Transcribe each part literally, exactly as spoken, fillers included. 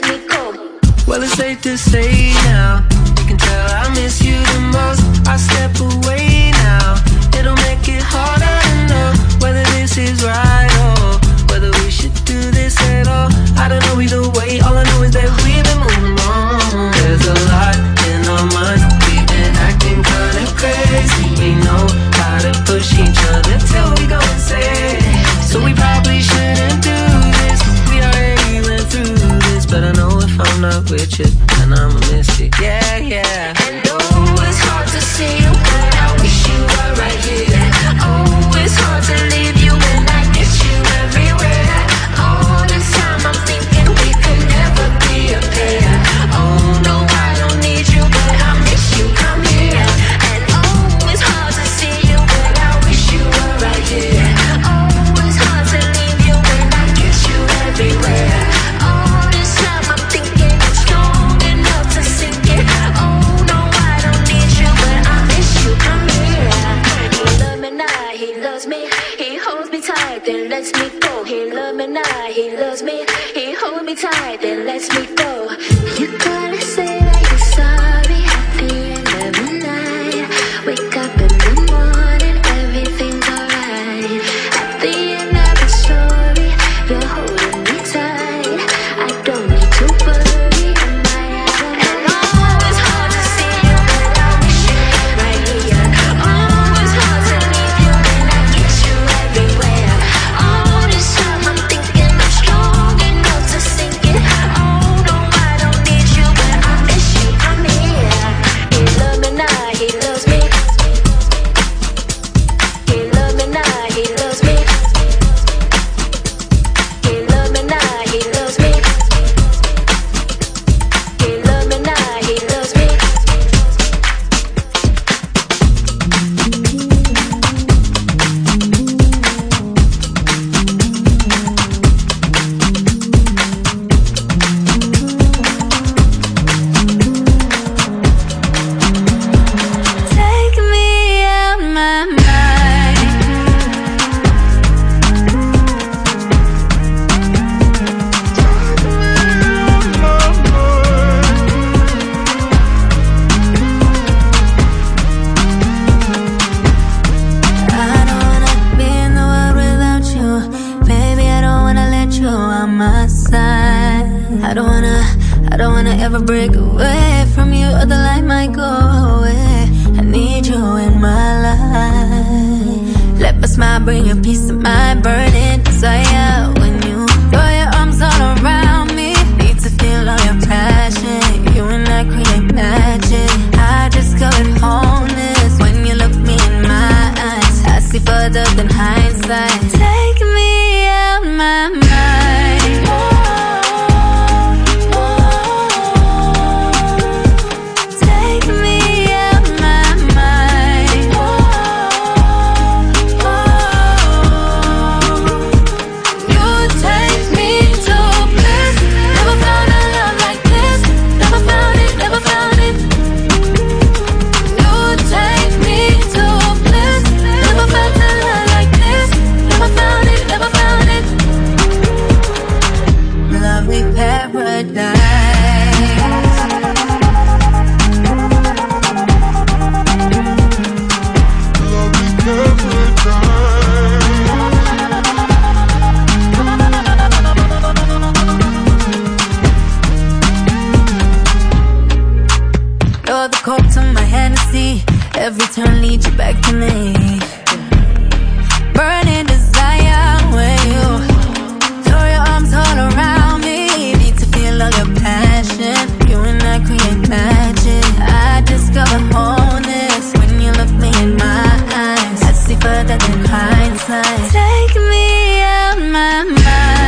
me go. Well, it's safe to say now, you can tell I miss you the most. I step away now, it'll make it harder to know whether this is right or whether we should do this at all. I don't know either way, all I know is that we've been moving on. There's a lot in our minds, we've been acting kinda crazy. We know how to push each other till we go insane. So we probably shouldn't do this, we already went through this. But I know if I'm not with you, then I'ma miss you, yeah, yeah. And oh, it's hard to see you, but I wish you were right here. Oh, it's hard to leave you when I miss you everywhere. All this time I'm thinking we could never be a pair. Oh no, I don't need you, but I miss you, come here. And oh, it's hard to see you, but I wish you were right here. Oh, it's hard to leave you when I miss you everywhere. All this time I'm thinking I'm strong enough to sink it. Oh no, I don't need you, but I miss you, come here. He loves me now, he loves me. He holds me tight, then lets me go. He loves me now, he loves me. He holds me tight, then lets me go. You gotta say that you're sorry at the end of the night. Wake up in the morning, everything's alright. At the end of the story, you're holding me tight. I don't need to worry, am I out of And oh, it's hard to see you, but I wish you were right here. Oh, it's hard to leave you when I miss you everywhere. All this time I'm thinking I'm strong enough to sink it. Oh no, I don't need you, but I miss you, come here. He loves me now, he loves me. He loves me now, he loves me. He loves me now, he loves me. He loves me now, he loves me. Take me out my mind. I don't wanna be in the world without you. Baby, I don't wanna let you on my side. I don't wanna, I don't wanna ever break away from you, or the light might go away. I need you in my life. Let my smile bring you peace of mind, burning desire. When you throw your arms all around me, need to feel all your passion. You and I create magic. I discovered wholeness when you look me in my eyes. I see further than hindsight. Take me out my mind. Take me out my mind. You take me to bliss. Never found a love like this. Never found it, never found it. You take me to bliss. Never felt a love like this. Never found it, never found it. Lovely paradise. You're the coke to my Hennessy. Every turn leads you back to me. Burning desire when you throw your arms all around me. Need to feel all your passion. You and I create magic. I discover wholeness when you look me in my eyes. I see further than hindsight. Take me out my mind.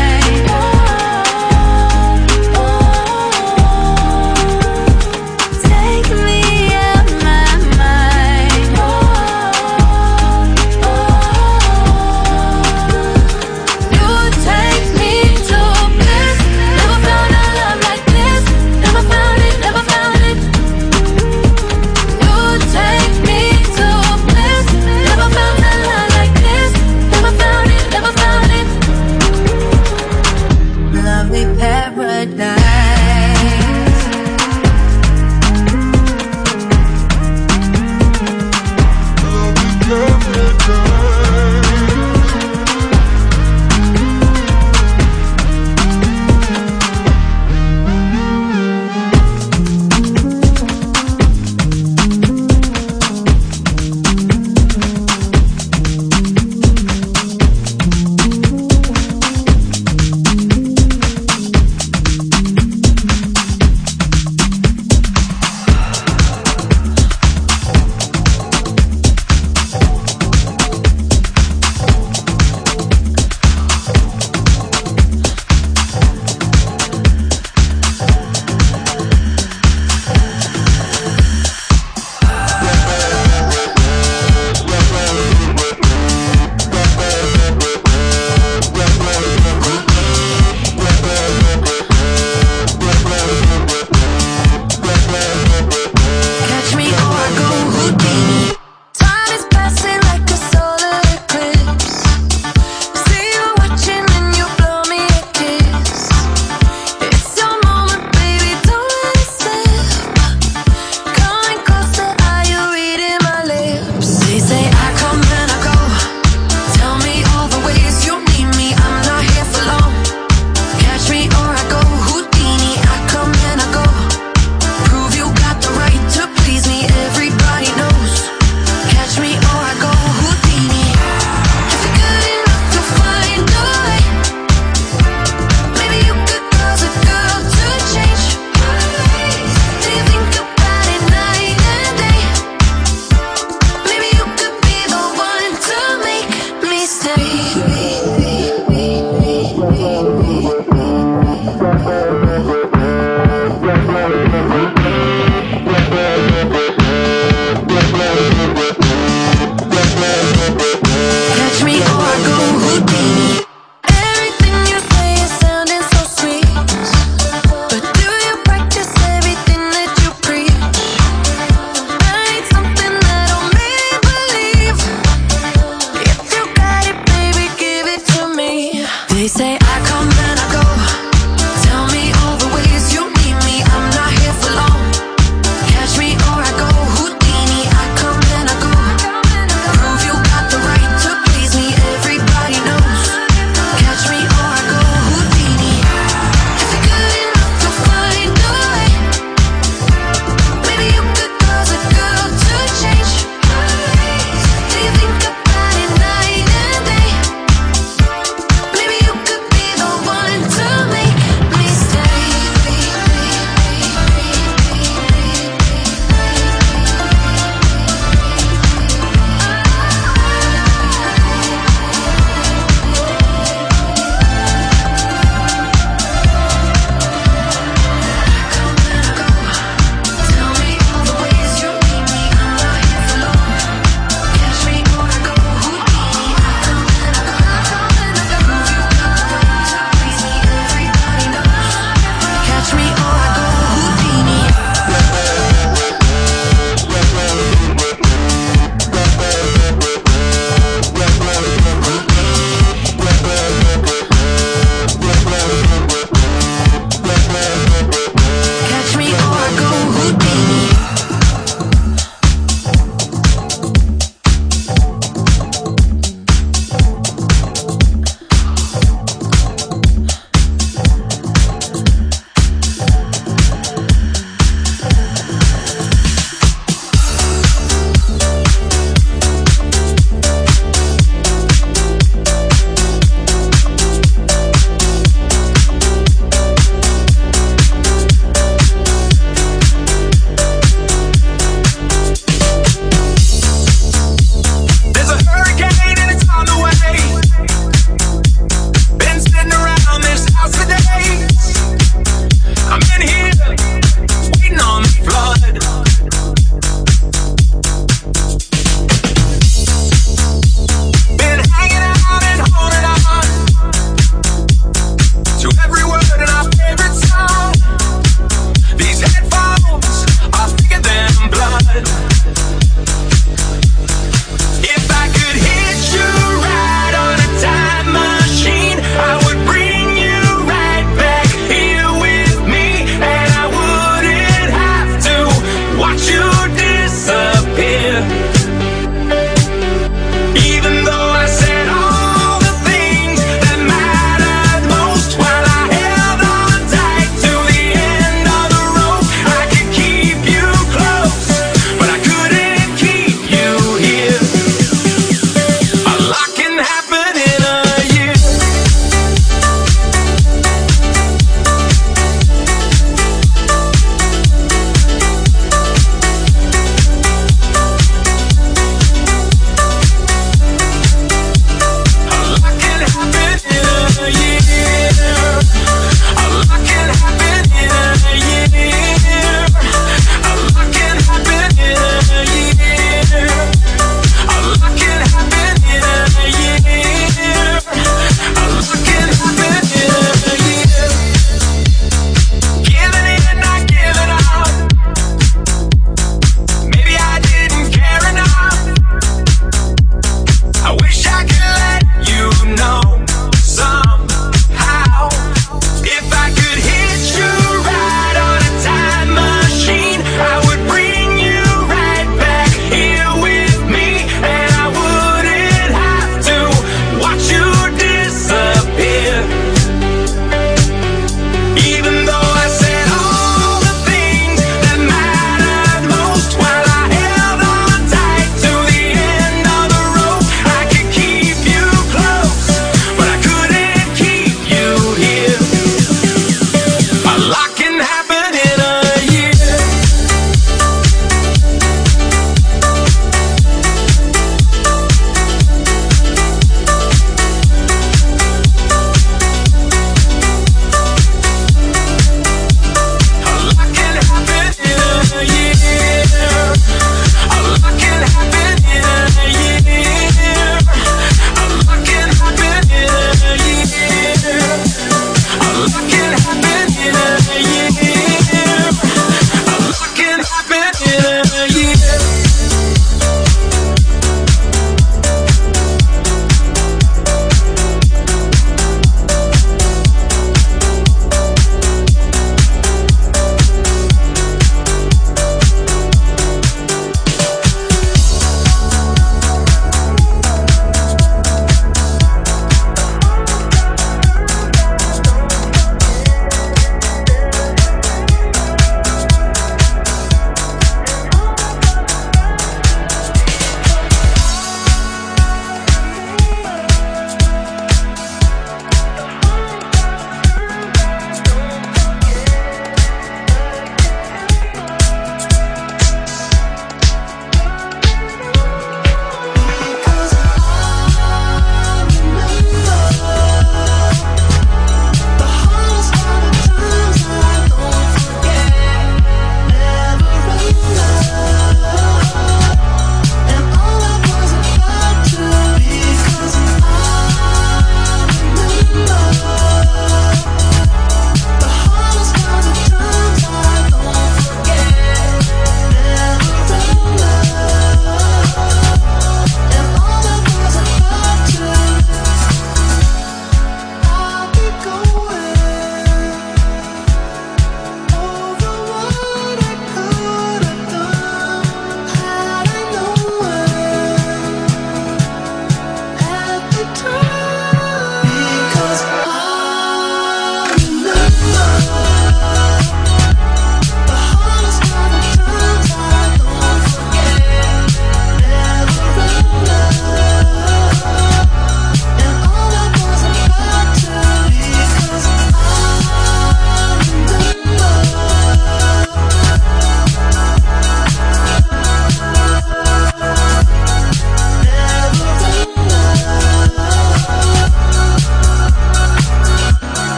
Take me out my mind.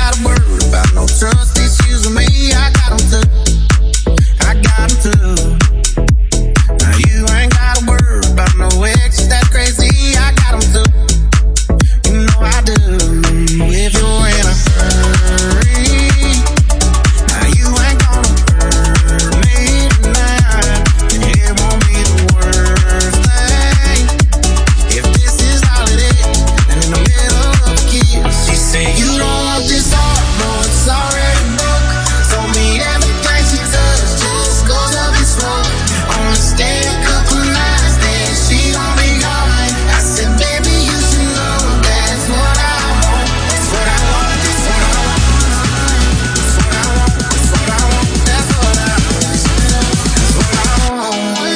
gotta worry about no trust issues with me. I got them too. I got them too. Now you ain't gotta worry about no ex that crazy. I got them too. You know I do. If you're in a hurry, now you ain't gonna hurt me tonight. And it won't be the worst thing if this is all it is. And in the middle of a kiss, she said, you don't want this heart, no, it's already broke. Told me everything she does just goes up in smoke. Only stay a couple nights, then she gon' be gone. I said, baby, you should know that's what I want. That's what I want, that's what I want. That's what I want, that's what I want. That's what I want, that's what I want.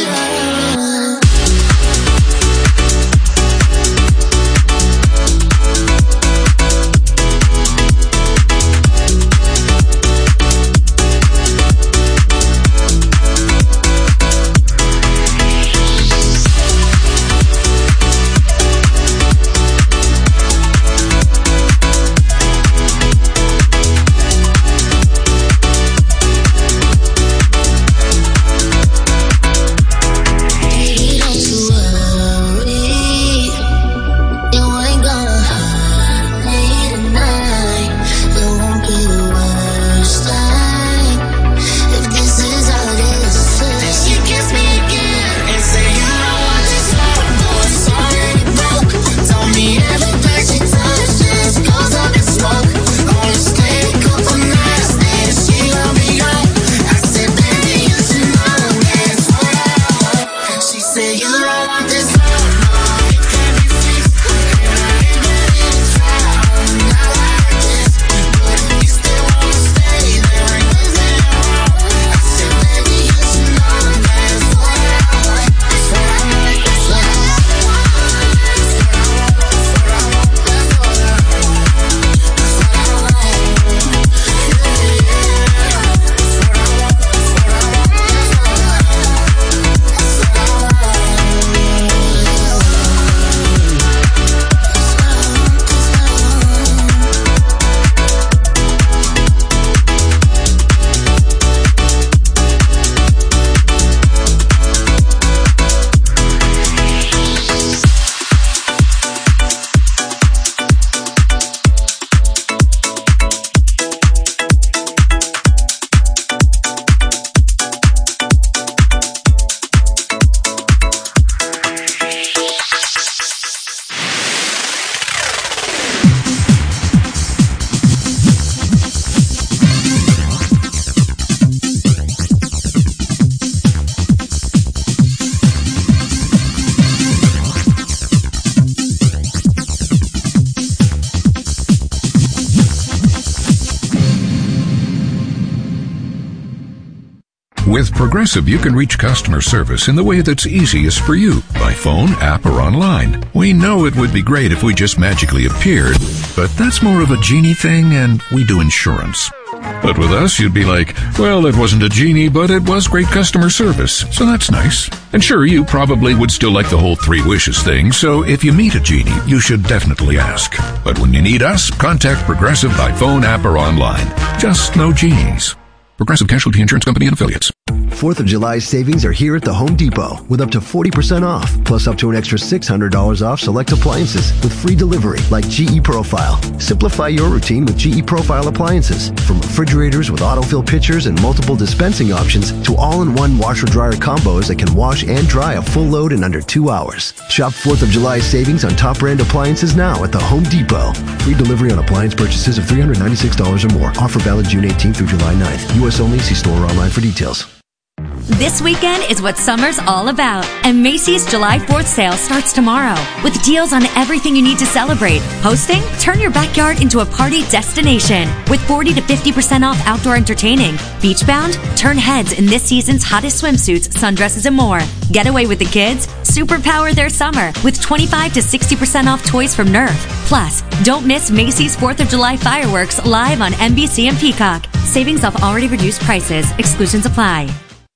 Baby, don't you worry, you ain't gonna hurt me tonight. It won't be the worst thing if this is all it is. Then she kissed me again and said, you don't want this heart, no, it's already broke. Told me everything she touched just goes up in smoke. Only stay a couple nights, then she gon' be gone. I said, baby, you should know that's what I want. She said, you don't want this heart, no, it can't be fixed. And I ain't ready to try, not like this. But if you still wanna stay, there ain't nothing wrong. I said, baby, you should know that's what I want. That's what I want, that's what I want. That's what I want, that's what I want. That's what I want, that's what I want. Yeah, yeah. That's what I want, that's what I want. That's what I want, that's what I want. With Progressive, you can reach customer service in the way that's easiest for you, by phone, app, or online. We know it would be great if we just magically appeared, but that's more of a genie thing, and we do insurance. But with us, you'd be like, well, it wasn't a genie, but it was great customer service, so that's nice. And sure, you probably would still like the whole three wishes thing, so if you meet a genie, you should definitely ask. But when you need us, contact Progressive by phone, app, or online. Just no genies. Progressive Casualty Insurance Company and Affiliates. fourth of July savings are here at the Home Depot with up to forty percent off, plus up to an extra six hundred dollars off select appliances with free delivery like G E Profile. Simplify your routine with G E Profile appliances. From refrigerators with autofill pitchers and multiple dispensing options to all-in-one washer-dryer combos that can wash and dry a full load in under two hours. Shop fourth of July savings on top brand appliances now at the Home Depot. Free delivery on appliance purchases of three hundred ninety-six dollars or more. Offer valid June eighteenth through July ninth. U S only. See store or online for details. This weekend is what summer's all about, and Macy's July fourth sale starts tomorrow with deals on everything you need to celebrate. Hosting? Turn your backyard into a party destination with forty to fifty percent off outdoor entertaining. Beachbound? Turn heads in this season's hottest swimsuits, sundresses, and more. Get away with the kids? Superpower their summer with twenty-five to sixty percent off toys from Nerf. Plus, don't miss Macy's fourth of July fireworks live on N B C and Peacock. Savings off already reduced prices. Exclusions apply.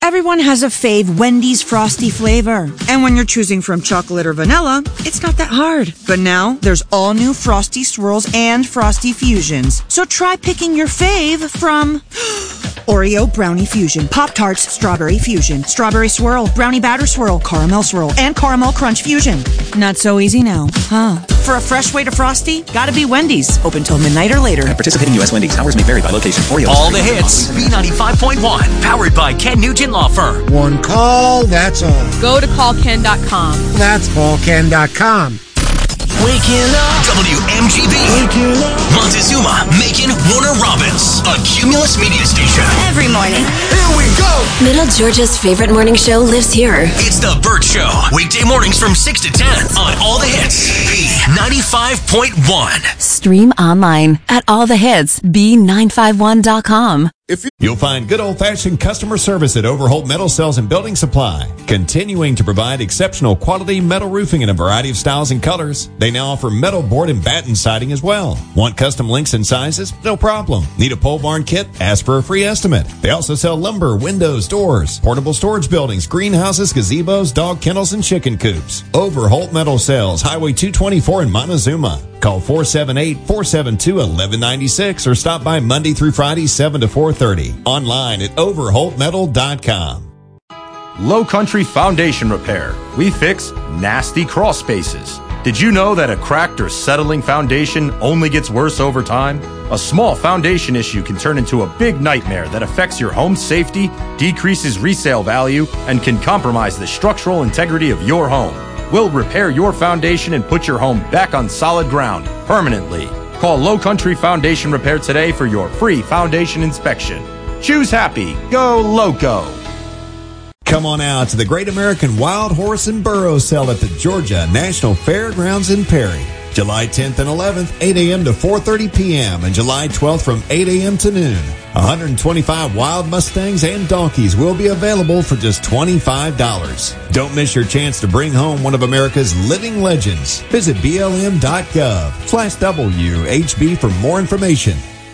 Everyone has a fave Wendy's Frosty flavor. And when you're choosing from chocolate or vanilla, it's not that hard. But now, there's all new Frosty Swirls and Frosty Fusions. So try picking your fave from Oreo Brownie Fusion, Pop-Tarts Strawberry Fusion, Strawberry Swirl, Brownie Batter Swirl, Caramel Swirl, and Caramel Crunch Fusion. Not so easy now, huh? For a fresh way to Frosty, gotta be Wendy's. Open till midnight or later. At participating U S Wendy's. Hours may vary by location. Oreo. All the hits. B ninety-five point one. Powered by Ken Nugent Law Firm. One call, that's all. Go to call ken dot com. That's call ken dot com. Waking up. W M G B. Waking up. Montezuma, Macon, Warner Robins. A Cumulus media station. Every morning. Here we go. Middle Georgia's favorite morning show lives here. It's The Burt Show. Weekday mornings from six to ten on All the Hits. B ninety-five point one. Stream online at all the hits b nine five one dot com. If you- You'll find good old-fashioned customer service at Overholt Metal Sales and Building Supply, continuing to provide exceptional quality metal roofing in a variety of styles and colors. They now offer metal board and batten siding as well. Want custom links and sizes? No problem. Need a pole barn kit? Ask for a free estimate. They also sell lumber, windows, doors, portable storage buildings, greenhouses, gazebos, dog kennels, and chicken coops. Overholt Metal Sales, Highway two twenty-four in Montezuma. Call four seven eight, four seven two, one one nine six or stop by Monday through Friday, seven to four thirty. Online at overholt metal dot com. Low Country Foundation Repair. We fix nasty crawl spaces. Did you know that a cracked or settling foundation only gets worse over time? A small foundation issue can turn into a big nightmare that affects your home's safety, decreases resale value, and can compromise the structural integrity of your home. We'll repair your foundation and put your home back on solid ground permanently. Call Low Country Foundation Repair today for your free foundation inspection. Choose happy. Go Loco. Come on out to the Great American Wild Horse and Burro Sale at the Georgia National Fairgrounds in Perry. July tenth and eleventh, eight a.m. to four thirty p.m. and July twelfth from eight a.m. to noon. one hundred twenty-five wild Mustangs and donkeys will be available for just twenty-five dollars. Don't miss your chance to bring home one of America's living legends. Visit B L M dot gov slash W H B for more information.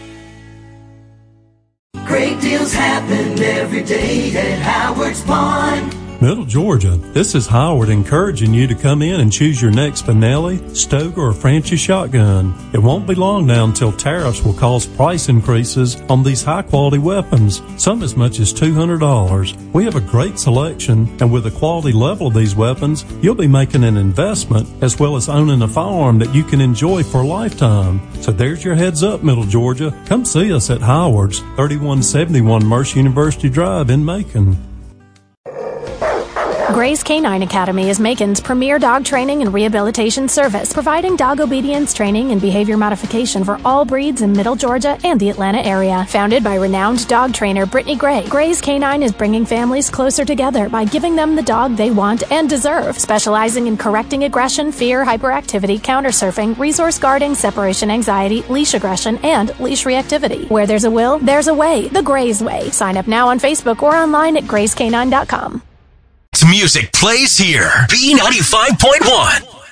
Great deals happen every day at Howard's Pond. Middle Georgia, this is Howard encouraging you to come in and choose your next Benelli, Stoker, or Franchi shotgun. It won't be long now until tariffs will cause price increases on these high-quality weapons, some as much as two hundred dollars. We have a great selection, and with the quality level of these weapons, you'll be making an investment as well as owning a firearm that you can enjoy for a lifetime. So there's your heads up, Middle Georgia. Come see us at Howard's, thirty-one seventy-one Mercer University Drive in Macon. Gray's Canine Academy is Macon's premier dog training and rehabilitation service, providing dog obedience training and behavior modification for all breeds in Middle Georgia and the Atlanta area. Founded by renowned dog trainer Brittany Gray, Gray's Canine is bringing families closer together by giving them the dog they want and deserve, specializing in correcting aggression, fear, hyperactivity, counter-surfing, resource guarding, separation anxiety, leash aggression, and leash reactivity. Where there's a will, there's a way. The Gray's Way. Sign up now on Facebook or online at grays canine dot com. Music plays here. B ninety-five point one.